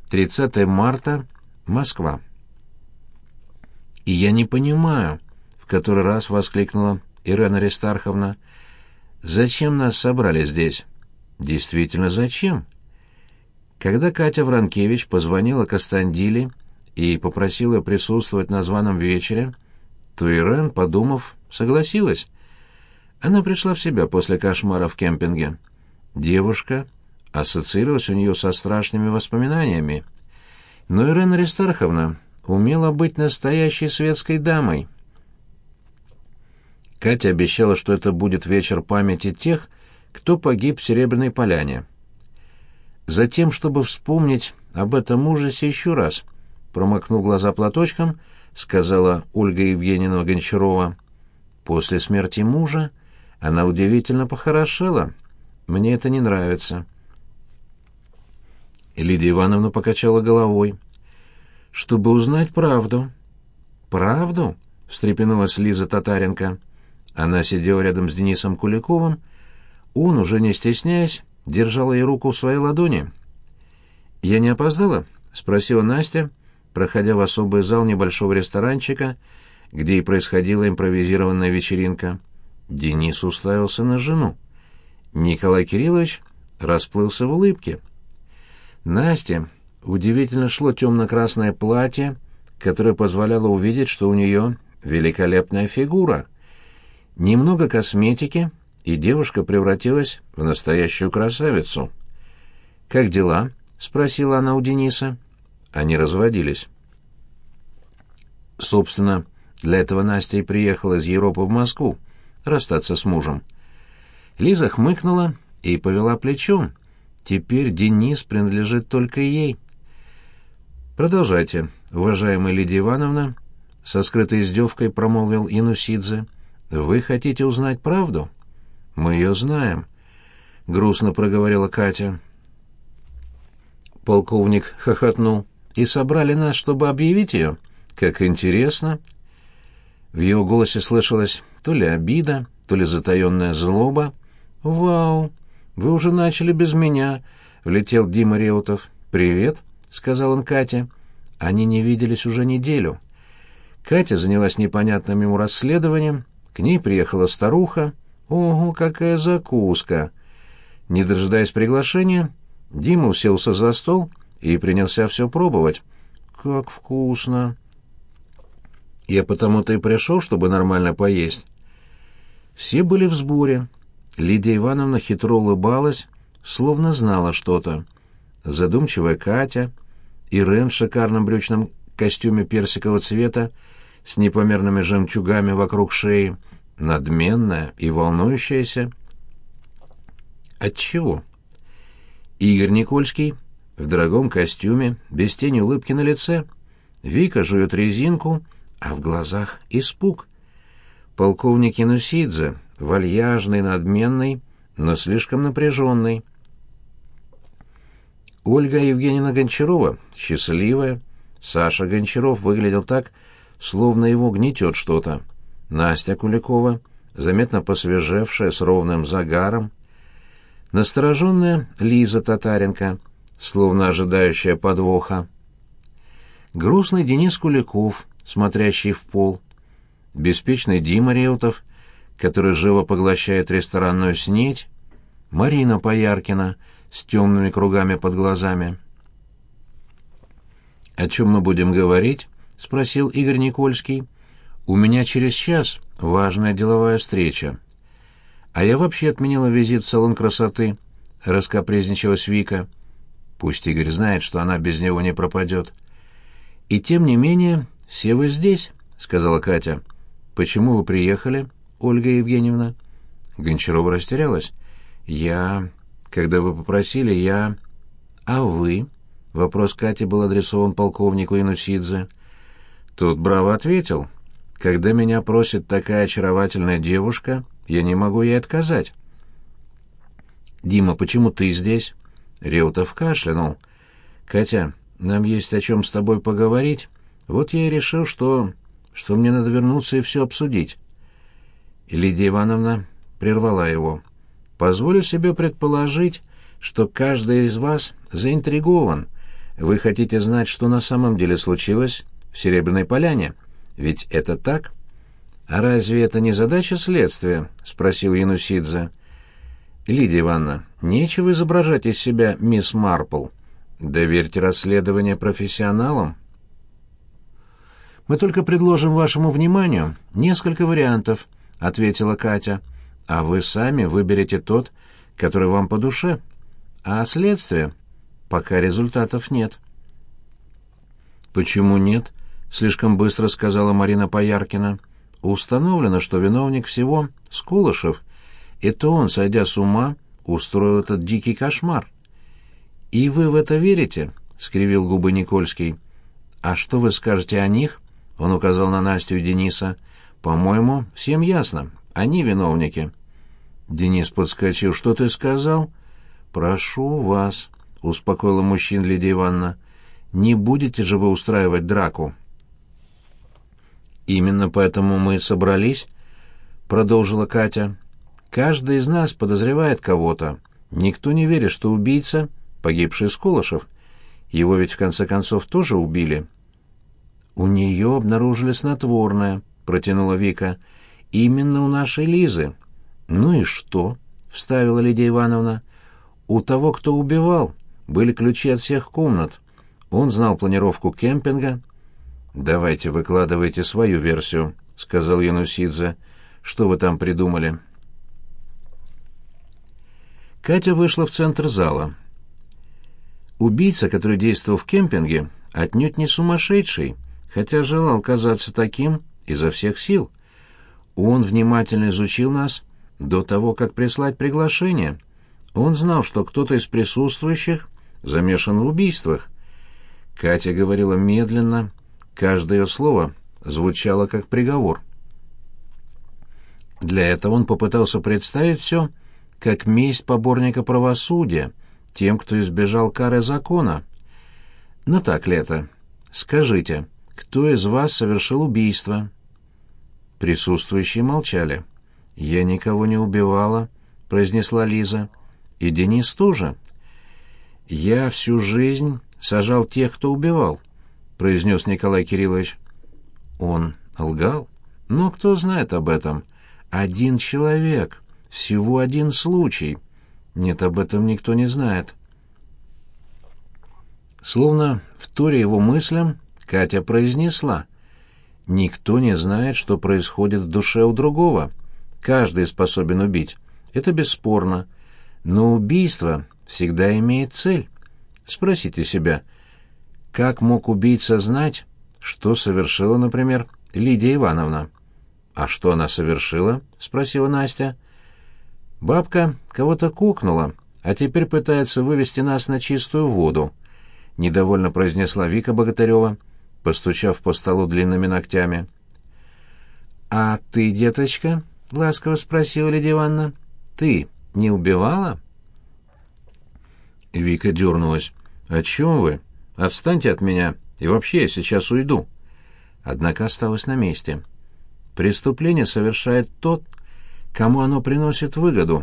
30 марта, Москва. «И я не понимаю», — в который раз воскликнула Ирена Аристарховна, — «зачем нас собрали здесь?» «Действительно, зачем?» Когда Катя Вранкевич позвонила Костандиле и попросила присутствовать на званом вечере, то Ирен, подумав, согласилась. Она пришла в себя после кошмара в кемпинге. Девушка ассоциировалась у нее со страшными воспоминаниями. Но Ирена Аристарховна умела быть настоящей светской дамой. Катя обещала, что это будет вечер памяти тех, кто погиб в Серебряной Поляне. Затем, чтобы вспомнить об этом ужасе еще раз, промокнув глаза платочком, сказала Ольга Евгеньевна Гончарова. После смерти мужа она удивительно похорошела. Мне это не нравится. Лидия Ивановна покачала головой. «Чтобы узнать правду». «Правду?» — встрепенулась Лиза Татаренко. Она сидела рядом с Денисом Куликовым. Он, уже не стесняясь, держал ей руку в своей ладони. «Я не опоздала?» — спросила Настя, проходя в особый зал небольшого ресторанчика, где и происходила импровизированная вечеринка. Денис уставился на жену. Николай Кириллович расплылся в улыбке. Насте удивительно шло темно-красное платье, которое позволяло увидеть, что у нее великолепная фигура. Немного косметики, и девушка превратилась в настоящую красавицу. «Как дела?» — спросила она у Дениса. Они разводились. Собственно, для этого Настя и приехала из Европы в Москву, расстаться с мужем. Лиза хмыкнула и повела плечом. Теперь Денис принадлежит только ей. «Продолжайте, уважаемая Лидия Ивановна», — со скрытой издевкой промолвил Янусидзе. «Вы хотите узнать правду?» «Мы ее знаем», — грустно проговорила Катя. Полковник хохотнул. «И собрали нас, чтобы объявить ее? Как интересно!» В его голосе слышалась то ли обида, то ли затаенная злоба. «Вау! Вы уже начали без меня!» — влетел Дима Реутов. «Привет!» — сказал он Кате. Они не виделись уже неделю. Катя занялась непонятным ему расследованием. К ней приехала старуха. Ого, какая закуска! Не дожидаясь приглашения, Дима уселся за стол и принялся все пробовать. «Как вкусно!» «Я потому-то и пришел, чтобы нормально поесть». Все были в сборе. Лидия Ивановна хитро улыбалась, словно знала что-то. Задумчивая Катя, Ирен в шикарном брючном костюме персикового цвета с непомерными жемчугами вокруг шеи, надменная и волнующаяся. Отчего? Игорь Никольский в дорогом костюме, без тени улыбки на лице. Вика жует резинку, а в глазах испуг. Полковник Янусидзе, вальяжный, надменный, но слишком напряженный. Ольга Евгеньевна Гончарова, счастливая. Саша Гончаров выглядел так, словно его гнетет что-то. Настя Куликова, заметно посвежевшая, с ровным загаром. Настороженная Лиза Татаренко, словно ожидающая подвоха. Грустный Денис Куликов, смотрящий в пол. Беспечный Дима Реутов, который живо поглощает ресторанную снеть. Марина Пояркина с темными кругами под глазами. «О чем мы будем говорить?» — спросил Игорь Никольский. «У меня через час важная деловая встреча». «А я вообще отменила визит в салон красоты», — раскапризничалась Вика. «Пусть Игорь знает, что она без него не пропадет». «И тем не менее, все вы здесь», — сказала Катя. «Почему вы приехали, Ольга Евгеньевна?» Гончарова растерялась. Когда вы попросили, я...» «А вы?» — вопрос Кати был адресован полковнику Янусидзе. Тот браво ответил. «Когда меня просит такая очаровательная девушка, я не могу ей отказать». «Дима, почему ты здесь?» Реутов кашлянул. «Катя, нам есть о чем с тобой поговорить. Вот я и решил, что мне надо вернуться и все обсудить». Лидия Ивановна прервала его. «Позволю себе предположить, что каждый из вас заинтригован. Вы хотите знать, что на самом деле случилось в Серебряной Поляне? Ведь это так? А разве это не задача следствия? Спросил Янусидзе. Лидия Ивановна, нечего изображать из себя мисс Марпл. Доверьте расследование профессионалам. Мы только предложим вашему вниманию несколько вариантов, ответила Катя. А вы сами выберете тот, который вам по душе. А следствие? Пока результатов нет. Почему нет? Слишком быстро сказала Марина Пояркина. Установлено, что виновник всего — Скулышев. Это он, сойдя с ума, устроил этот дикий кошмар. «И вы в это верите?» — скривил губы Никольский. «А что вы скажете о них?» — он указал на Настю и Дениса. «По-моему, всем ясно. Они виновники». Денис подскочил. «Что ты сказал?» «Прошу вас», — успокоила мужчин Лидия Ивановна. «Не будете же вы устраивать драку?» «Именно поэтому мы и собрались», — продолжила Катя. «Каждый из нас подозревает кого-то. Никто не верит, что убийца — погибший Скулышев. Его ведь в конце концов тоже убили». «У нее обнаружили снотворное», — протянула Вика. «Именно у нашей Лизы». «Ну и что?» — вставила Лидия Ивановна. «У того, кто убивал, были ключи от всех комнат. Он знал планировку кемпинга». «Давайте выкладывайте свою версию», — сказал Янусидзе. «Что вы там придумали?» Катя вышла в центр зала. Убийца, который действовал в кемпинге, отнюдь не сумасшедший, хотя желал казаться таким изо всех сил. Он внимательно изучил нас до того, как прислать приглашение. Он знал, что кто-то из присутствующих замешан в убийствах. Катя говорила медленно, каждое ее слово звучало как приговор. Для этого он попытался представить все как месть поборника правосудия тем, кто избежал кары закона. Но так ли это? Скажите, кто из вас совершил убийство? Присутствующие молчали. «Я никого не убивала», — произнесла Лиза. «И Денис тоже». «Я всю жизнь сажал тех, кто убивал», — произнес Николай Кириллович. Он лгал? Но кто знает об этом? Один человек, всего один случай. Нет, об этом никто не знает. Словно вторя его мыслям, Катя произнесла: «Никто не знает, что происходит в душе у другого. Каждый способен убить. Это бесспорно. Но убийство всегда имеет цель. Спросите себя, как мог убийца знать, что совершила, например, Лидия Ивановна?» «А что она совершила?» — спросила Настя. «Бабка кого-то кукнула, а теперь пытается вывести нас на чистую воду», — недовольно произнесла Вика Богатырева, постучав по столу длинными ногтями. «А ты, деточка?» — ласково спросила Лидия Ивановна. «Ты не убивала?» Вика дернулась. «О чем вы? Отстаньте от меня, и вообще я сейчас уйду». Однако осталась на месте. «Преступление совершает тот, кому оно приносит выгоду».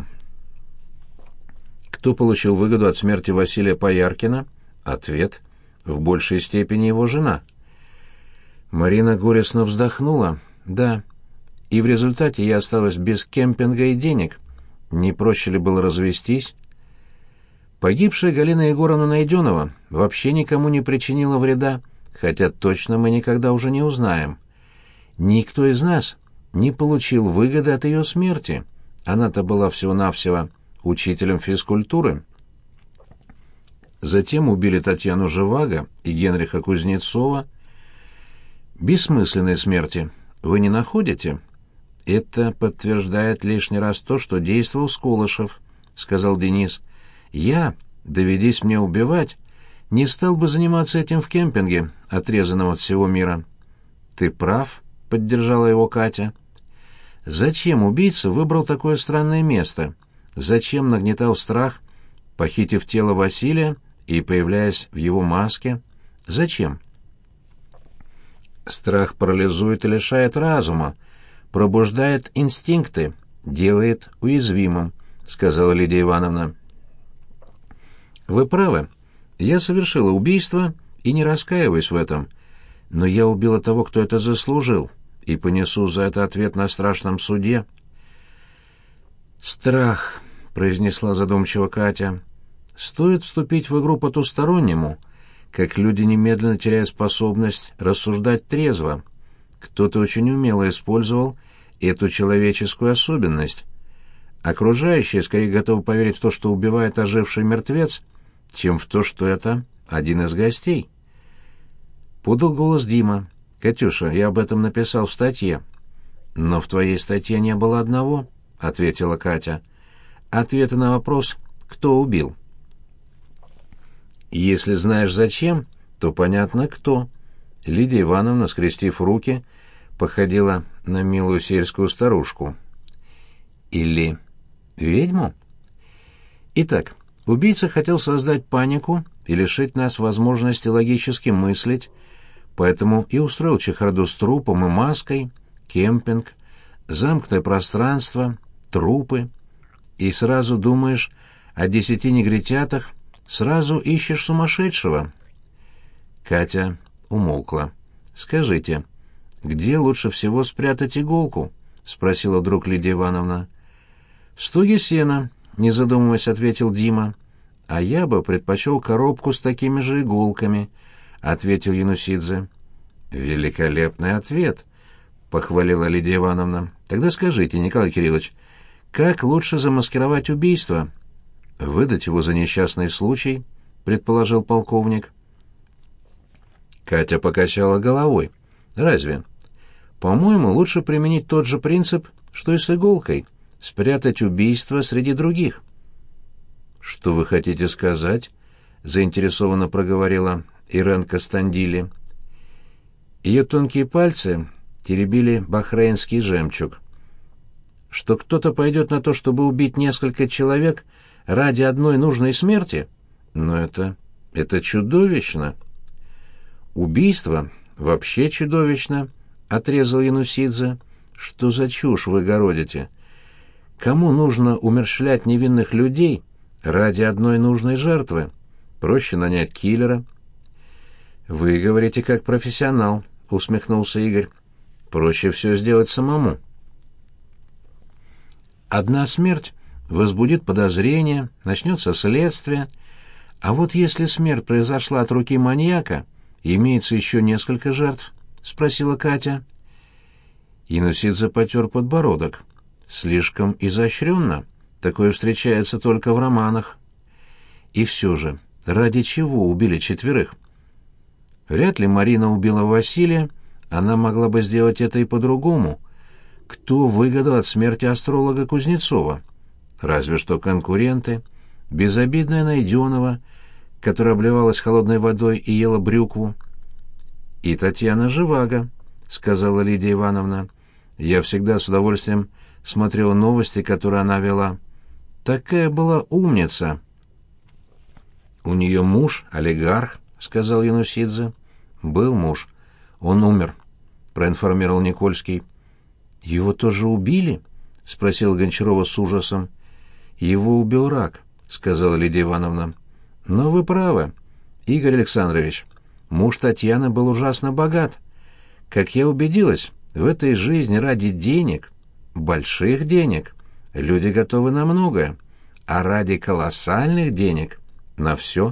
Кто получил выгоду от смерти Василия Пояркина? Ответ: в большей степени его жена. Марина горестно вздохнула. «Да, и в результате я осталась без кемпинга и денег. Не проще ли было развестись?» Погибшая Галина Егоровна Найденова вообще никому не причинила вреда, хотя точно мы никогда уже не узнаем. Никто из нас не получил выгоды от ее смерти. Она-то была всего-навсего учителем физкультуры. Затем убили Татьяну Живаго и Генриха Кузнецова. Бессмысленные смерти. Вы не находите? Это подтверждает лишний раз то, что действовал Скулышев, сказал Денис. Я, доведись мне убивать, не стал бы заниматься этим в кемпинге, отрезанном от всего мира. Ты прав, поддержала его Катя. Зачем убийца выбрал такое странное место? Зачем нагнетал страх, похитив тело Василия и появляясь в его маске? Зачем? Страх парализует и лишает разума, пробуждает инстинкты, делает уязвимым, сказала Лидия Ивановна. Вы правы, Я совершила убийство и не раскаиваюсь в этом. Но я убила того, кто это заслужил, и понесу за это ответ на страшном суде». «Страх», — произнесла задумчиво Катя. «Стоит вступить в игру потустороннему, как люди немедленно теряют способность рассуждать трезво. Кто-то очень умело использовал эту человеческую особенность. Окружающие скорее готовы поверить в то, что убивает оживший мертвец, чем в то, что это один из гостей». Подал голос Дима. «Катюша, я об этом написал в статье». «Но в твоей статье не было одного», — ответила Катя. «Ответа на вопрос, кто убил». «Если знаешь зачем, то понятно, кто». Лидия Ивановна, скрестив руки, походила на милую сельскую старушку. «Или ведьму?» «Итак, убийца хотел создать панику и лишить нас возможности логически мыслить, поэтому и устроил чехарду с трупом и маской, кемпинг, замкнутое пространство, трупы. И сразу думаешь о 10 негритятах, сразу ищешь сумасшедшего». Катя умолкла. «Скажите, где лучше всего спрятать иголку?» — спросила вдруг Лидия Ивановна. «В стоге сена», — не задумываясь, ответил Дима. «А я бы предпочел коробку с такими же иголками», — ответил Янусидзе. «Великолепный ответ», — похвалила Лидия Ивановна. «Тогда скажите, Николай Кириллович, как лучше замаскировать убийство?» «Выдать его за несчастный случай», — предположил полковник. Катя покачала головой. «Разве? По-моему, лучше применить тот же принцип, что и с иголкой, спрятать убийство среди других». «Что вы хотите сказать?» — заинтересованно проговорила Ирен Костандили. Ее тонкие пальцы теребили бахрейнский жемчуг. «Что кто-то пойдет на то, чтобы убить несколько человек ради одной нужной смерти? Но это чудовищно!» «Убийство вообще чудовищно», — отрезал Янусидзе. «Что за чушь вы городите? Кому нужно умерщвлять невинных людей ради одной нужной жертвы? Проще нанять киллера». «Вы говорите как профессионал», — усмехнулся Игорь. «Проще все сделать самому». «Одна смерть возбудит подозрение, начнется следствие. А вот если смерть произошла от руки маньяка, имеется еще несколько жертв?» — спросила Катя. Янусидзе потер подбородок. «Слишком изощренно. Такое встречается только в романах». «И все же, ради чего убили 4? Вряд ли Марина убила Василия, она могла бы сделать это и по-другому. Кто выгодал от смерти астролога Кузнецова? Разве что конкуренты. Безобидная Найденова, которая обливалась холодной водой и ела брюкву. «И Татьяна Живаго», — сказала Лидия Ивановна. «Я всегда с удовольствием смотрела новости, которые она вела. Такая была умница». «У нее муж — олигарх», — сказал Янусидзе. «Был муж. Он умер», — проинформировал Никольский. «Его тоже убили?» — спросила Гончарова с ужасом. «Его убил рак», — сказала Лидия Ивановна. «Но вы правы, Игорь Александрович. Муж Татьяны был ужасно богат. Как я убедилась, в этой жизни ради денег, больших денег, люди готовы на многое, а ради колоссальных денег — на все».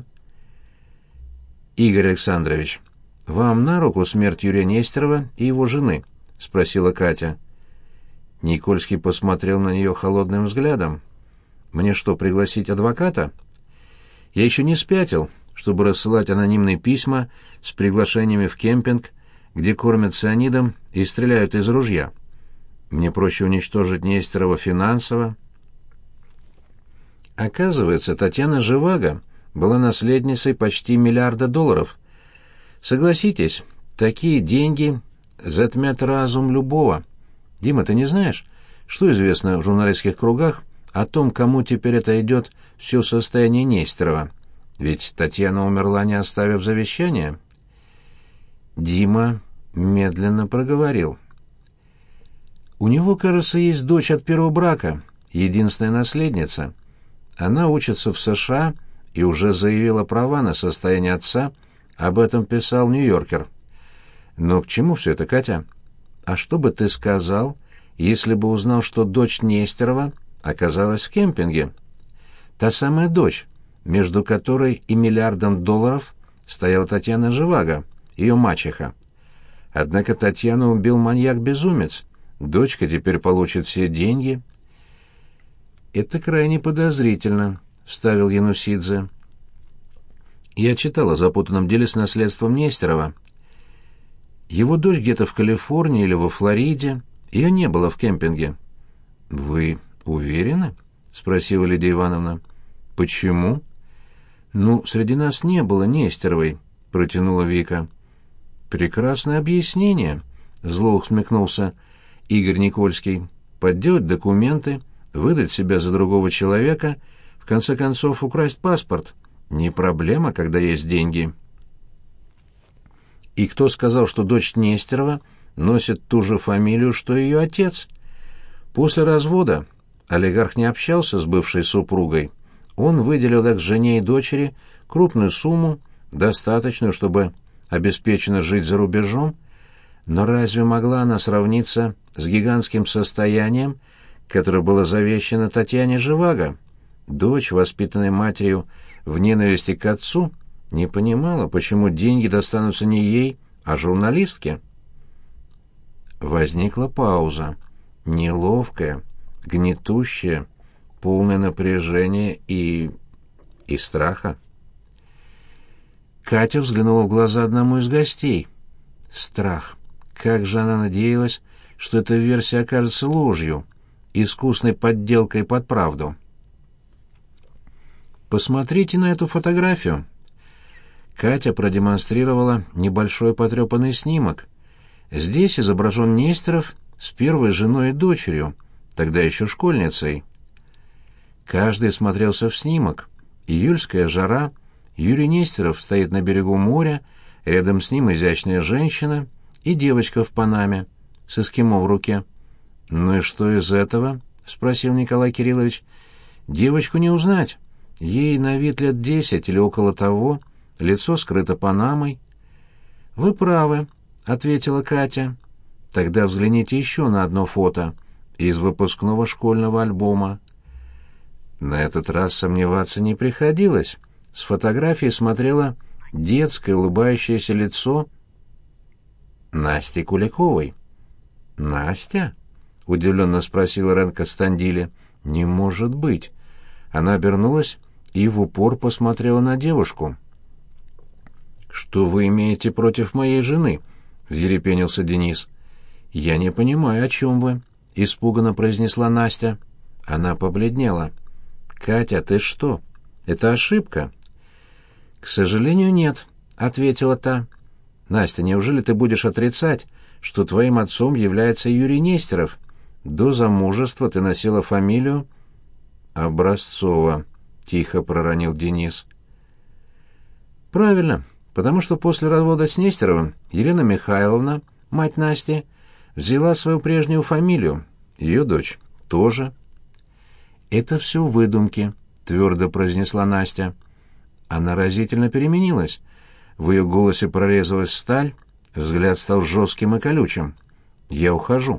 «Игорь Александрович, вам на руку смерть Юрия Нестерова и его жены?» — спросила Катя. Никольский посмотрел на нее холодным взглядом. «Мне что, пригласить адвоката? Я еще не спятил, чтобы рассылать анонимные письма с приглашениями в кемпинг, где кормят цианидом и стреляют из ружья. Мне проще уничтожить Нестерова финансово». Оказывается, Татьяна Живаго была наследницей почти $1 миллиард. Согласитесь, такие деньги затмят разум любого. Дима, ты не знаешь, что известно в журналистских кругах о том, кому теперь отойдет все состояние Нестерова? Ведь Татьяна умерла, не оставив завещания. Дима медленно проговорил. «У него, кажется, есть дочь от первого брака, единственная наследница. Она учится в США и уже заявила права на состояние отца, об этом писал «Нью-Йоркер». Но к чему все это, Катя? А что бы ты сказал, если бы узнал, что дочь Нестерова оказалась в кемпинге? Та самая дочь, между которой и $1 миллиардом стояла Татьяна Живаго, ее мачеха. Однако Татьяну убил маньяк-безумец. Дочка теперь получит все деньги. «Это крайне подозрительно», — вставил Янусидзе. «Я читал о запутанном деле с наследством Нестерова. Его дочь где-то в Калифорнии или во Флориде. Ее не было в кемпинге». «Вы уверены?» — спросила Лидия Ивановна. «Почему?» «Ну, среди нас не было Нестеровой», — протянула Вика. «Прекрасное объяснение», — зло усмехнулся Игорь Никольский. «Подделать документы, выдать себя за другого человека, в конце концов украсть паспорт. Не проблема, когда есть деньги». «И кто сказал, что дочь Нестерова носит ту же фамилию, что и ее отец?» После развода олигарх не общался с бывшей супругой. Он выделил их жене и дочери крупную сумму, достаточную, чтобы обеспеченно жить за рубежом, но разве могла она сравниться с гигантским состоянием, которое было завещано Татьяне Живаго? Дочь, воспитанная матерью в ненависти к отцу, не понимала, почему деньги достанутся не ей, а журналистке. Возникла пауза, неловкая, гнетущая, полное напряжение и страха. Катя взглянула в глаза одному из гостей. Страх. Как же она надеялась, что эта версия окажется ложью, искусной подделкой под правду. «Посмотрите на эту фотографию». Катя продемонстрировала небольшой потрепанный снимок. Здесь изображен Нестеров с первой женой и дочерью, тогда еще школьницей. Каждый смотрелся в снимок. Июльская жара, Юрий Нестеров стоит на берегу моря, рядом с ним изящная женщина и девочка в панаме с эскимо в руке. «Ну и что из этого?» — спросил Николай Кириллович. «Девочку не узнать. Ей на вид лет 10 или около того, лицо скрыто панамой». «Вы правы», — ответила Катя. «Тогда взгляните еще на одно фото из выпускного школьного альбома». На этот раз сомневаться не приходилось. С фотографии смотрело детское улыбающееся лицо Насти Куликовой. «Настя?» — удивленно спросила Ренка Стандили. «Не может быть!» Она обернулась и в упор посмотрела на девушку. «Что вы имеете против моей жены?» — взъерепенился Денис. «Я не понимаю, о чем вы», — испуганно произнесла Настя. Она побледнела. «Катя, ты что? Это ошибка?» «К сожалению, нет», — ответила та. «Настя, неужели ты будешь отрицать, что твоим отцом является Юрий Нестеров? До замужества ты носила фамилию...» «Образцова», — тихо проронил Денис. «Правильно, потому что после развода с Нестеровым Елена Михайловна, мать Насти, взяла свою прежнюю фамилию, ее дочь тоже». «Это все выдумки», — твердо произнесла Настя. Она разительно переменилась. В ее голосе прорезалась сталь, взгляд стал жестким и колючим. «Я ухожу».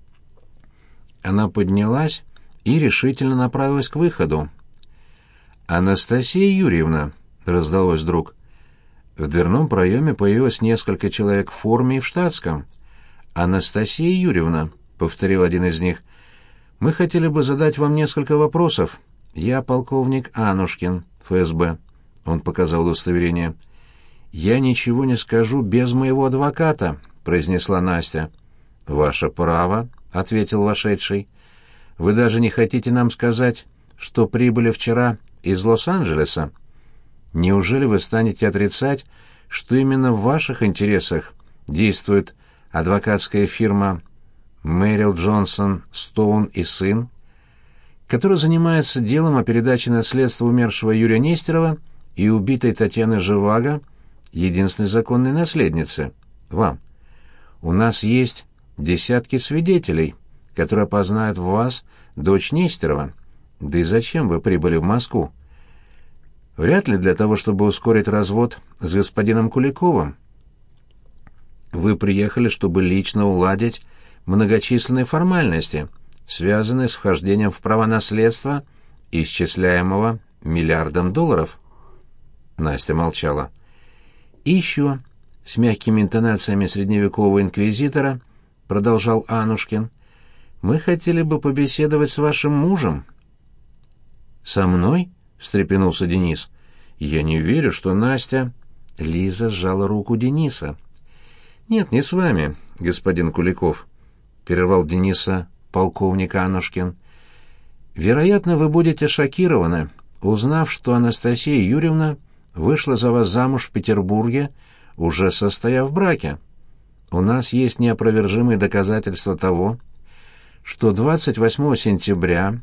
Она поднялась и решительно направилась к выходу. «Анастасия Юрьевна», — раздалось вдруг. В дверном проеме появилось несколько человек в форме и в штатском. «Анастасия Юрьевна», — повторил один из них, — «мы хотели бы задать вам несколько вопросов. Я полковник Анушкин, ФСБ». Он показал удостоверение. «Я ничего не скажу без моего адвоката», — произнесла Настя. «Ваше право», — ответил вошедший. «Вы даже не хотите нам сказать, что прибыли вчера из Лос-Анджелеса? Неужели вы станете отрицать, что именно в ваших интересах действует адвокатская фирма Мэрил Джонсон, Стоун и сын, которая занимается делом о передаче наследства умершего Юрия Нестерова и убитой Татьяны Живаго, единственной законной наследницы, вам? У нас есть десятки свидетелей, которые опознают в вас дочь Нестерова. Да и зачем вы прибыли в Москву? Вряд ли для того, чтобы ускорить развод с господином Куликовым. Вы приехали, чтобы лично уладить многочисленные формальности, связанные с вхождением в права наследства, исчисляемого $1 миллиард. Настя молчала. И еще, с мягкими интонациями средневекового инквизитора, продолжал Анушкин, мы хотели бы побеседовать с вашим мужем. Со мной? Встрепенулся Денис. Я не верю, что Настя... Лиза сжала руку Дениса. Нет, не с вами, господин Куликов, прервал Дениса полковник Анушкин. Вероятно, вы будете шокированы, узнав, что Анастасия Юрьевна вышла за вас замуж в Петербурге, уже состояв в браке. У нас есть неопровержимые доказательства того, что 28 сентября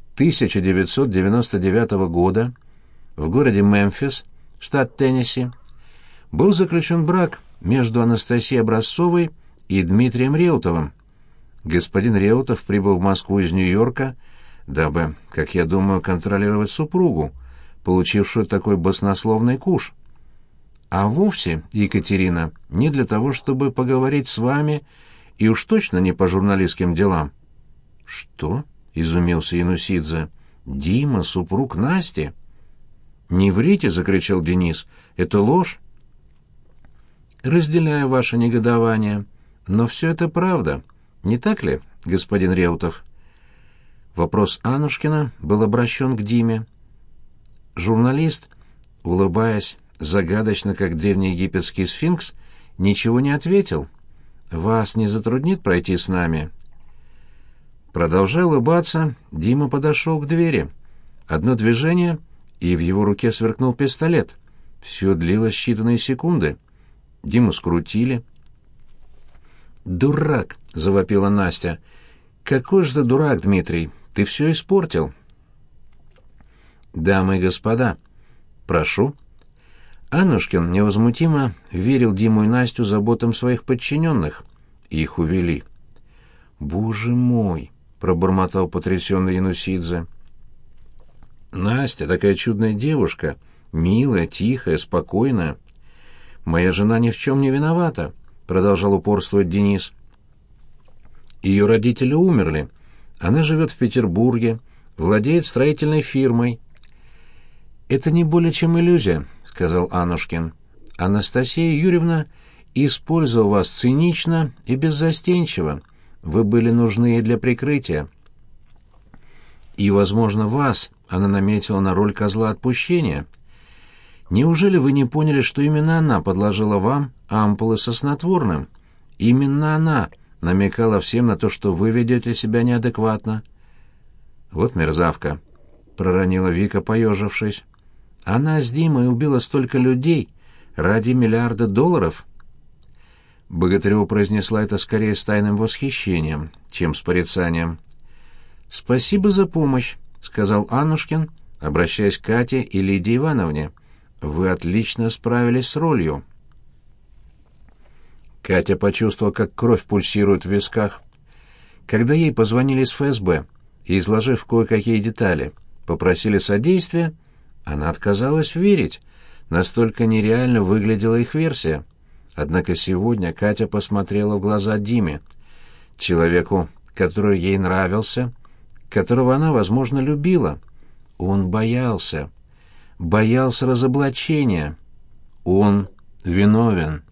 1999 года в городе Мемфис, штат Теннесси, был заключен брак между Анастасией Образцовой и Дмитрием Реутовым. Господин Реутов прибыл в Москву из Нью-Йорка, дабы, как я думаю, контролировать супругу, получившую такой баснословный куш. А вовсе, Екатерина, не для того, чтобы поговорить с вами, и уж точно не по журналистским делам. «Что?» — изумился Янусидзе. «Дима, супруг Насти?» «Не врите!» — закричал Денис. «Это ложь!» «Разделяю ваше негодование, но все это правда. Не так ли, господин Реутов?» Вопрос Анушкина был обращен к Диме. Журналист, улыбаясь загадочно, как древнеегипетский сфинкс, ничего не ответил. «Вас не затруднит пройти с нами?» Продолжая улыбаться, Дима подошел к двери. Одно движение, и в его руке сверкнул пистолет. Все длилось считанные секунды. Диму скрутили. «Дурак!» — завопила Настя. «Какой же ты дурак, Дмитрий! Ты все испортил!» «Дамы и господа, прошу». Анушкин невозмутимо верил Диму и Настю заботам своих подчиненных. Их увели. «Боже мой!» — пробормотал потрясенный Янусидзе. «Настя такая чудная девушка, милая, тихая, спокойная. Моя жена ни в чем не виновата», — продолжал упорствовать Денис. «Ее родители умерли. Она живет в Петербурге, владеет строительной фирмой». «Это не более чем иллюзия», — сказал Анушкин. «Анастасия Юрьевна использовала вас цинично и беззастенчиво. Вы были нужны ей для прикрытия. И, возможно, вас она наметила на роль козла отпущения. Неужели вы не поняли, что именно она подложила вам ампулы со снотворным? Именно она намекала всем на то, что вы ведете себя неадекватно». «Вот мерзавка», — проронила Вика, поежившись. «Она с Димой убила столько людей ради $1 миллиарда». Богатырева произнесла это скорее с тайным восхищением, чем с порицанием. «Спасибо за помощь», — сказал Анушкин, обращаясь к Кате и Лидии Ивановне. «Вы отлично справились с ролью». Катя почувствовала, как кровь пульсирует в висках. Когда ей позвонили из ФСБ и, изложив кое-какие детали, попросили содействия, она отказалась верить, настолько нереально выглядела их версия. Однако сегодня Катя посмотрела в глаза Диме, человеку, который ей нравился, которого она, возможно, любила. Он боялся разоблачения. Он виновен.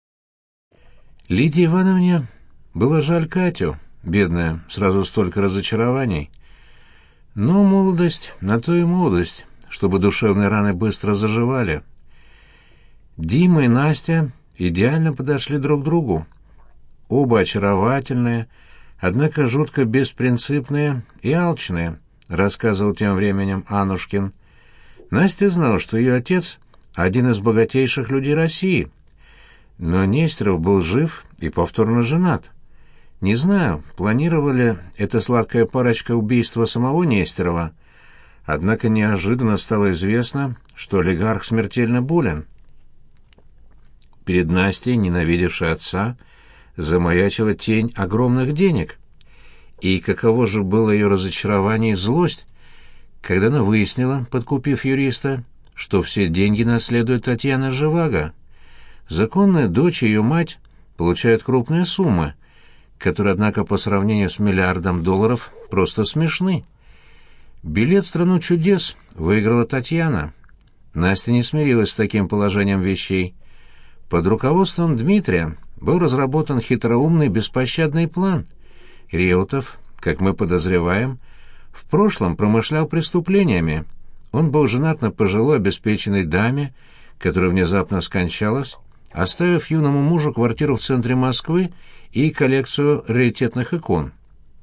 Лидии Ивановне было жаль Катю, бедная, сразу столько разочарований. Но молодость, на то и молодость, чтобы душевные раны быстро заживали. Дима и Настя идеально подошли друг к другу. Оба очаровательные, однако жутко беспринципные и алчные, рассказывал тем временем Анушкин. Настя знала, что ее отец — один из богатейших людей России. Но Нестеров был жив и повторно женат. Не знаю, планировала ли эта сладкая парочка убийства самого Нестерова, однако неожиданно стало известно, что олигарх смертельно болен. Перед Настей, ненавидевшей отца, замаячила тень огромных денег. И каково же было ее разочарование и злость, когда она выяснила, подкупив юриста, что все деньги наследует Татьяна Живаго. Законная дочь и ее мать получают крупные суммы, которые, однако, по сравнению с $1 миллиардом просто смешны. Билет в страну чудес выиграла Татьяна. Настя не смирилась с таким положением вещей. Под руководством Дмитрия был разработан хитроумный беспощадный план. Реутов, как мы подозреваем, в прошлом промышлял преступлениями. Он был женат на пожилой обеспеченной даме, которая внезапно скончалась, оставив юному мужу квартиру в центре Москвы и коллекцию раритетных икон.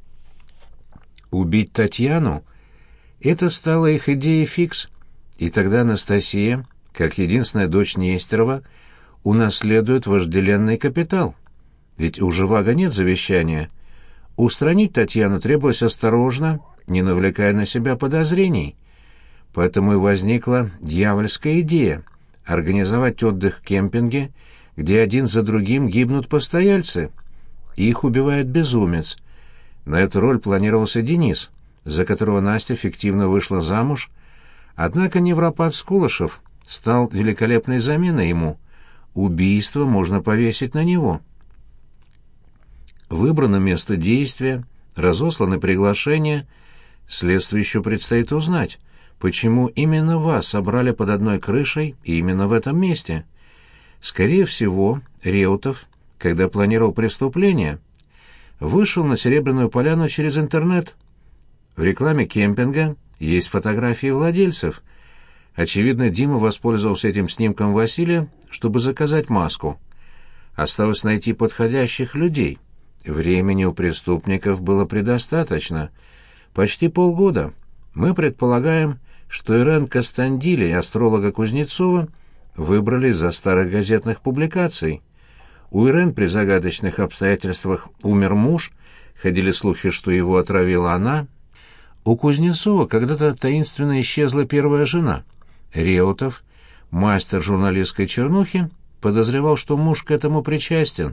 Убить Татьяну — это стало их идеей фикс, и тогда Анастасия, как единственная дочь Нестерова, унаследует вожделенный капитал. Ведь у Живаго нет завещания. Устранить Татьяну требовалось осторожно, не навлекая на себя подозрений. Поэтому и возникла дьявольская идея — организовать отдых в кемпинге, где один за другим гибнут постояльцы. Их убивает безумец. На эту роль планировался Денис, за которого Настя фиктивно вышла замуж, однако невропат Скулышев стал великолепной заменой ему. Убийство можно повесить на него. Выбрано место действия, разосланы приглашения. Следствию еще предстоит узнать, почему именно вас собрали под одной крышей и именно в этом месте. Скорее всего, Реутов, когда планировал преступление, вышел на Серебряную поляну через интернет. В рекламе кемпинга есть фотографии владельцев. Очевидно, Дима воспользовался этим снимком Василия, чтобы заказать маску. Осталось найти подходящих людей. Времени у преступников было предостаточно. Почти полгода. Мы предполагаем, что Ирен Костандили и астролога Кузнецова выбрали из-за старых газетных публикаций. У Ирен при загадочных обстоятельствах умер муж, ходили слухи, что его отравила она. У Кузнецова когда-то таинственно исчезла первая жена. Реутов, мастер журналистской чернухи, подозревал, что муж к этому причастен.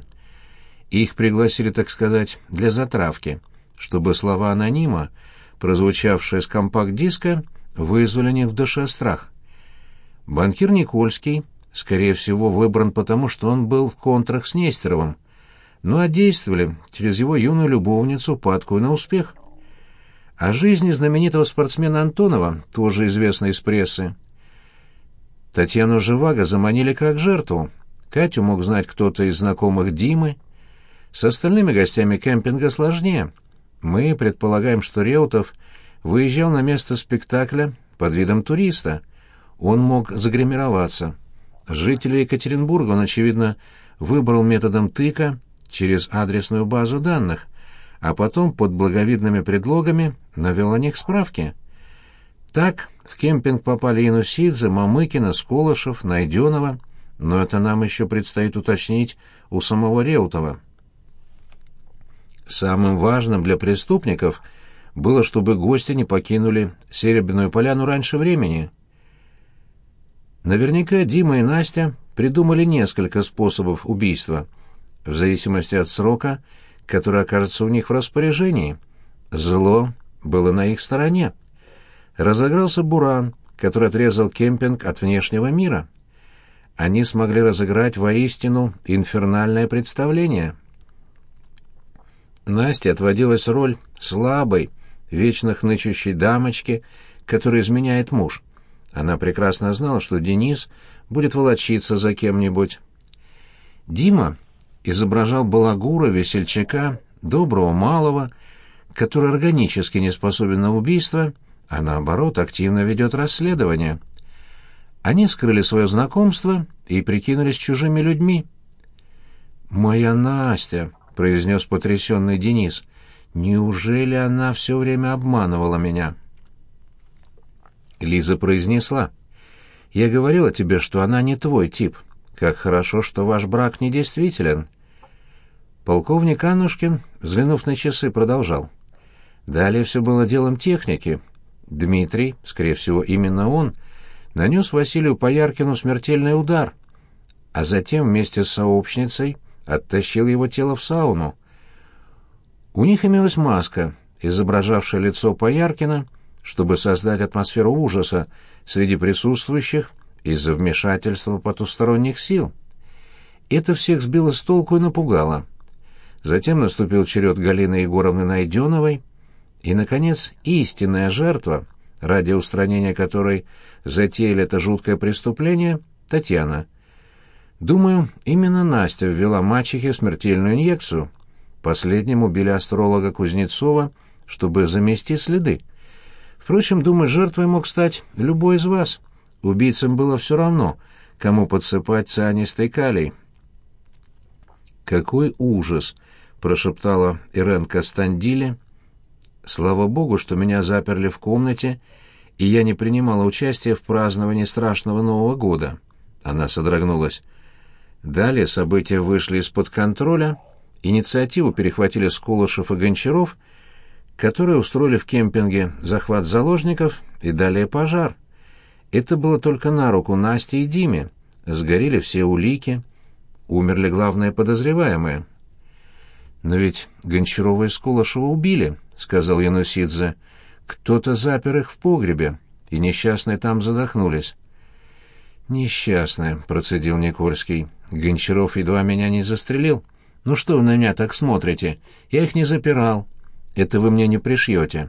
Их пригласили, так сказать, для затравки, чтобы слова анонима, прозвучавшие с компакт-диска, вызвали у них в душе страх. Банкир Никольский, скорее всего, выбран потому, что он был в контрах с Нестеровым, ну а действовали через его юную любовницу, падкую на успех. О жизни знаменитого спортсмена Антонова, тоже известно из прессы. Татьяну Живаго заманили как жертву. Катю мог знать кто-то из знакомых Димы. С остальными гостями кемпинга сложнее. Мы предполагаем, что Реутов выезжал на место спектакля под видом туриста. Он мог загримироваться. Жителей Екатеринбурга он, очевидно, выбрал методом тыка через адресную базу данных, а потом под благовидными предлогами навел о них справки. Так в кемпинг попали Инусидзе, Мамыкина, Скулышев, Найденова, но это нам еще предстоит уточнить у самого Реутова. Самым важным для преступников было, чтобы гости не покинули Серебряную поляну раньше времени. Наверняка Дима и Настя придумали несколько способов убийства, в зависимости от срока, который окажется у них в распоряжении. Зло было на их стороне. Разыгрался буран, который отрезал кемпинг от внешнего мира. Они смогли разыграть воистину инфернальное представление. Насте отводилась роль слабой, вечно хнычущей дамочки, которой изменяет муж. Она прекрасно знала, что Денис будет волочиться за кем-нибудь. Дима изображал балагура, весельчака, доброго малого, который органически не способен на убийство, а наоборот активно ведет расследование. Они скрыли свое знакомство и прикинулись чужими людьми. «Моя Настя», — произнес потрясенный Денис, — «неужели она все время обманывала меня?» Лиза произнесла: «Я говорила тебе, что она не твой тип. Как хорошо, что ваш брак недействителен». Полковник Аннушкин, взглянув на часы, продолжал: «Далее все было делом техники. Дмитрий, скорее всего, именно он, нанес Василию Пояркину смертельный удар, а затем вместе с сообщницей оттащил его тело в сауну. У них имелась маска, изображавшая лицо Пояркина, чтобы создать атмосферу ужаса среди присутствующих из-за вмешательства потусторонних сил. Это всех сбило с толку и напугало. Затем наступил черед Галины Егоровны Найденовой, и, наконец, истинная жертва, ради устранения которой затеяли это жуткое преступление, Татьяна. Думаю, именно Настя ввела мачехе смертельную инъекцию. Последним убили астролога Кузнецова, чтобы замести следы. Впрочем, думаю, жертвой мог стать любой из вас. Убийцам было все равно, кому подсыпать цианистый калий. «Какой ужас!» — прошептала Ирен Костандиле. «Слава богу, что меня заперли в комнате, и я не принимала участия в праздновании страшного Нового года». Она содрогнулась. Далее события вышли из-под контроля, инициативу перехватили Скулышев и Гончаров, которые устроили в кемпинге захват заложников и далее пожар. Это было только на руку Насте и Диме. Сгорели все улики, умерли главные подозреваемые. «Но ведь Гончарова и Скулышева убили», — сказал Янусидзе. «Кто-то запер их в погребе, и несчастные там задохнулись». «Несчастные», — процедил Никольский. «Гончаров едва меня не застрелил. Ну что вы на меня так смотрите? Я их не запирал. Это вы мне не пришьете».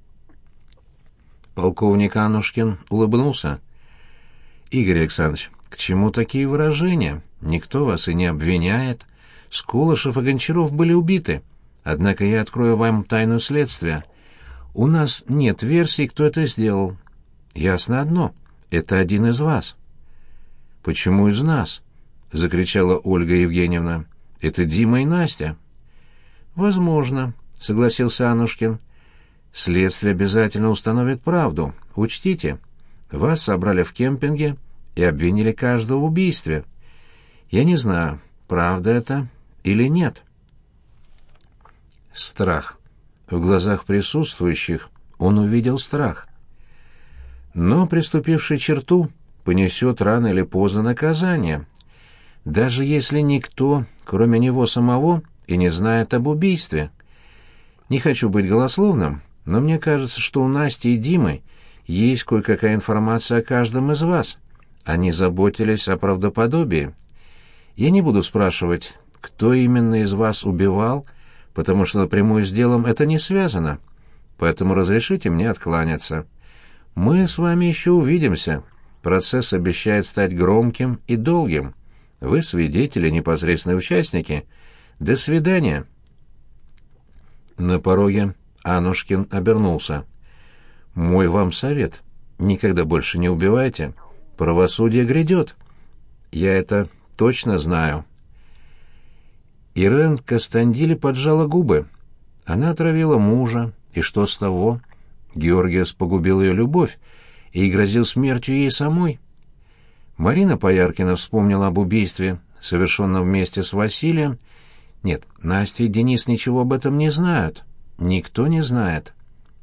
Полковник Аннушкин улыбнулся. «Игорь Александрович, к чему такие выражения? Никто вас и не обвиняет. Скулышев и Гончаров были убиты. Однако я открою вам тайну следствия. У нас нет версий, кто это сделал. Ясно одно — это один из вас». «Почему из нас?» — закричала Ольга Евгеньевна. «Это Дима и Настя». «Возможно», — согласился Аннушкин. «Следствие обязательно установит правду. Учтите, вас собрали в кемпинге и обвинили каждого в убийстве. Я не знаю, правда это или нет». Страх. В глазах присутствующих он увидел страх. Но приступивший черту понесет рано или поздно наказание, даже если никто, кроме него самого, и не знает об убийстве. Не хочу быть голословным, но мне кажется, что у Насти и Димы есть кое-какая информация о каждом из вас. Они заботились о правдоподобии. Я не буду спрашивать, кто именно из вас убивал, потому что напрямую с делом это не связано. Поэтому разрешите мне откланяться. Мы с вами еще увидимся. Процесс обещает стать громким и долгим. Вы свидетели, непосредственные участники. До свидания». На пороге Аннушкин обернулся. «Мой вам совет. Никогда больше не убивайте. Правосудие грядет. Я это точно знаю». Ирен Костандиле поджала губы. Она отравила мужа, и что с того? Георгиос погубил ее любовь и грозил смертью ей самой. Марина Пояркина вспомнила об убийстве, совершенном вместе с Василием. Нет, Настя и Денис ничего об этом не знают. Никто не знает.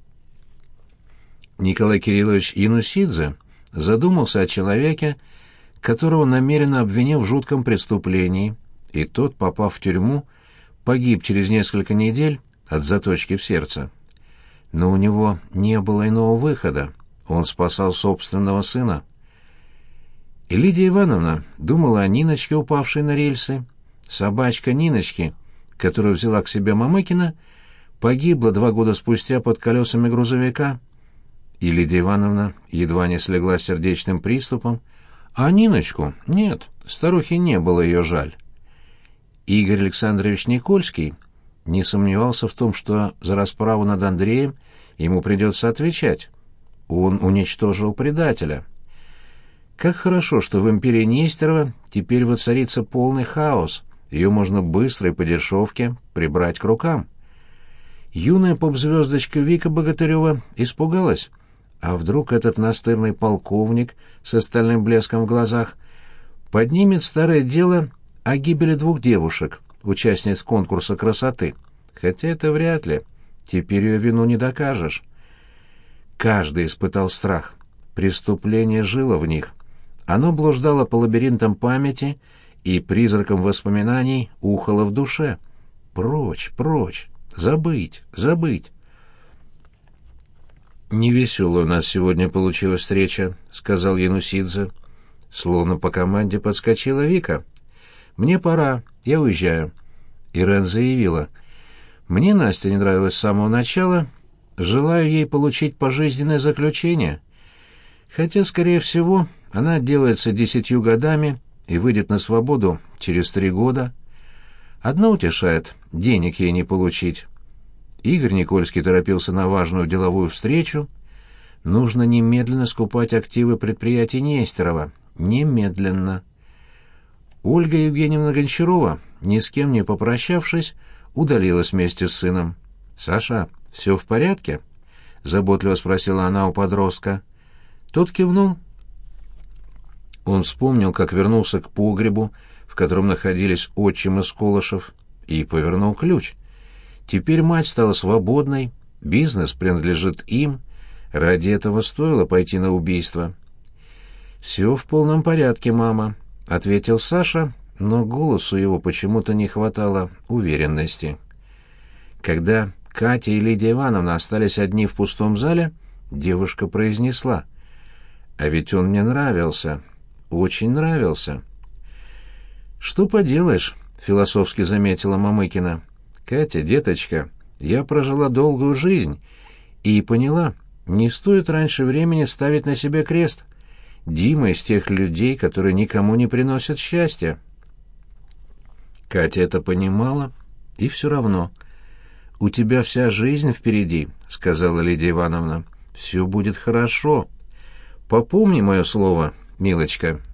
Николай Кириллович Янусидзе задумался о человеке, которого намеренно обвинил в жутком преступлении, и тот, попав в тюрьму, погиб через несколько недель от заточки в сердце. Но у него не было иного выхода. Он спасал собственного сына. И Лидия Ивановна думала о Ниночке, упавшей на рельсы. Собачка Ниночки, которую взяла к себе Мамыкина, погибла 2 года спустя под колесами грузовика. И Лидия Ивановна едва не слегла с сердечным приступом, а Ниночку нет, старухе не было ее жаль. Игорь Александрович Никольский не сомневался в том, что за расправу над Андреем ему придется отвечать. Он уничтожил предателя. Как хорошо, что в империи Нестерова теперь воцарится полный хаос, ее можно быстро и по дешевке прибрать к рукам. Юная поп-звездочка Вика Богатырева испугалась. А вдруг этот настырный полковник с остальным блеском в глазах поднимет старое дело о гибели 2 девушек, участниц конкурса красоты? Хотя это вряд ли. Теперь ее вину не докажешь. Каждый испытал страх. Преступление жило в них. Оно блуждало по лабиринтам памяти и призракам воспоминаний ухало в душе. Прочь, прочь, забыть, забыть. «Невеселая у нас сегодня получилась встреча», — сказал Янусидзе. Словно по команде подскочила Вика. «Мне пора, я уезжаю». Ирен заявила: «Мне Настя не нравилась с самого начала, желаю ей получить пожизненное заключение. Хотя, скорее всего, она отделается 10 годами и выйдет на свободу через 3 года. Одно утешает — денег ей не получить». Игорь Никольский торопился на важную деловую встречу. Нужно немедленно скупать активы предприятий Нестерова. Немедленно. Ольга Евгеньевна Гончарова, ни с кем не попрощавшись, удалилась вместе с сыном. «Саша, все в порядке?» — заботливо спросила она у подростка. Тот кивнул. Он вспомнил, как вернулся к погребу, в котором находились отчим и Сколышев, и повернул ключ. Теперь мать стала свободной, бизнес принадлежит им, ради этого стоило пойти на убийство. «Все в полном порядке, мама», — ответил Саша, но голосу его почему-то не хватало уверенности. Когда Катя и Лидия Ивановна остались одни в пустом зале, девушка произнесла: «А ведь он мне нравился, очень нравился». «Что поделаешь», — философски заметила Мамыкина. «Катя, деточка, я прожила долгую жизнь и поняла, не стоит раньше времени ставить на себе крест. Дима из тех людей, которые никому не приносят счастья». Катя это понимала, и все равно. «У тебя вся жизнь впереди», — сказала Лидия Ивановна. «Все будет хорошо. Попомни мое слово, милочка».